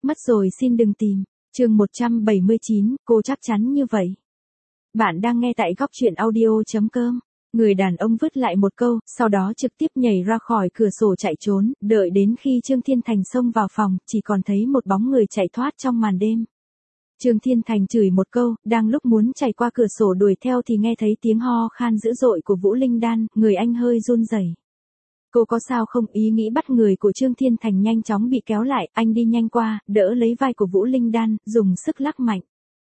Mất rồi xin đừng tìm. Chương 179, cô chắc chắn như vậy. Bạn đang nghe tại góc truyện audio.com. Người đàn ông vứt lại một câu, sau đó trực tiếp nhảy ra khỏi cửa sổ chạy trốn, đợi đến khi Trương Thiên Thành xông vào phòng, chỉ còn thấy một bóng người chạy thoát trong màn đêm. Trương Thiên Thành chửi một câu, đang lúc muốn chạy qua cửa sổ đuổi theo thì nghe thấy tiếng ho khan dữ dội của Vũ Linh Đan, người anh hơi run rẩy. Cô có sao không? Ý nghĩ bắt người của Trương Thiên Thành nhanh chóng bị kéo lại, anh đi nhanh qua, đỡ lấy vai của Vũ Linh Đan, dùng sức lắc mạnh.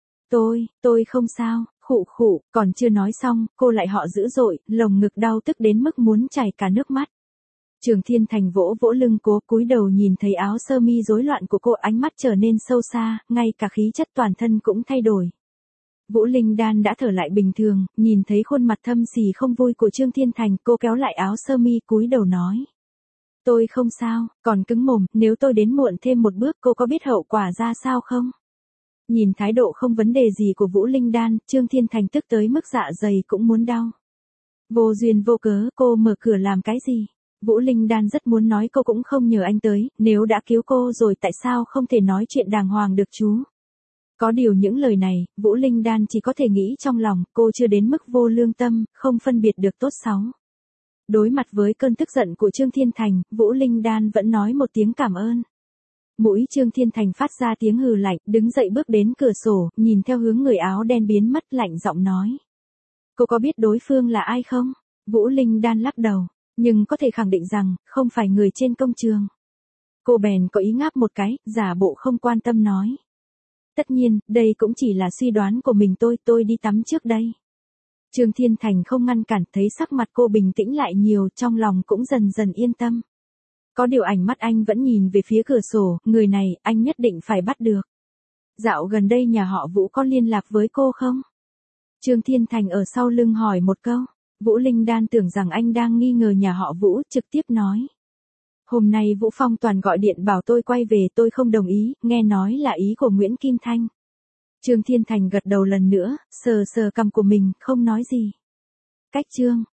Tôi không sao, khụ khụ, còn chưa nói xong, cô lại họ dữ dội, lồng ngực đau tức đến mức muốn chảy cả nước mắt. Trương Thiên Thành vỗ vỗ lưng cô, cúi đầu nhìn thấy áo sơ mi rối loạn của cô, ánh mắt trở nên sâu xa, ngay cả khí chất toàn thân cũng thay đổi. Vũ Linh Đan đã thở lại bình thường, nhìn thấy khuôn mặt thâm sỉ không vui của Trương Thiên Thành, cô kéo lại áo sơ mi cúi đầu nói. Tôi không sao, còn cứng mồm, nếu tôi đến muộn thêm một bước cô có biết hậu quả ra sao không? Nhìn thái độ không vấn đề gì của Vũ Linh Đan, Trương Thiên Thành tức tới mức dạ dày cũng muốn đau. Vô duyên vô cớ, cô mở cửa làm cái gì? Vũ Linh Đan rất muốn nói cô cũng không nhờ anh tới, nếu đã cứu cô rồi tại sao không thể nói chuyện đàng hoàng được chú? Có điều những lời này, Vũ Linh Đan chỉ có thể nghĩ trong lòng, cô chưa đến mức vô lương tâm, không phân biệt được tốt xấu. Đối mặt với cơn tức giận của Trương Thiên Thành, Vũ Linh Đan vẫn nói một tiếng cảm ơn. Mũi Trương Thiên Thành phát ra tiếng hừ lạnh, đứng dậy bước đến cửa sổ, nhìn theo hướng người áo đen biến mất, lạnh giọng nói. Cô có biết đối phương là ai không? Vũ Linh Đan lắc đầu, nhưng có thể khẳng định rằng, không phải người trên công trường. Cô bèn có ý ngáp một cái, giả bộ không quan tâm nói. Tất nhiên, đây cũng chỉ là suy đoán của mình tôi đi tắm trước đây. Trương Thiên Thành không ngăn cản, thấy sắc mặt cô bình tĩnh lại nhiều, trong lòng cũng dần dần yên tâm. Có điều ánh mắt anh vẫn nhìn về phía cửa sổ, người này, anh nhất định phải bắt được. Dạo gần đây nhà họ Vũ có liên lạc với cô không? Trương Thiên Thành ở sau lưng hỏi một câu. Vũ Linh Đan tưởng rằng anh đang nghi ngờ nhà họ Vũ, trực tiếp nói. Hôm nay Vũ Phong Toàn gọi điện bảo tôi quay về, tôi không đồng ý, nghe nói là ý của Nguyễn Kim Thanh. Trương Thiên Thành gật đầu lần nữa, sờ sờ cằm của mình, không nói gì. Cách Trương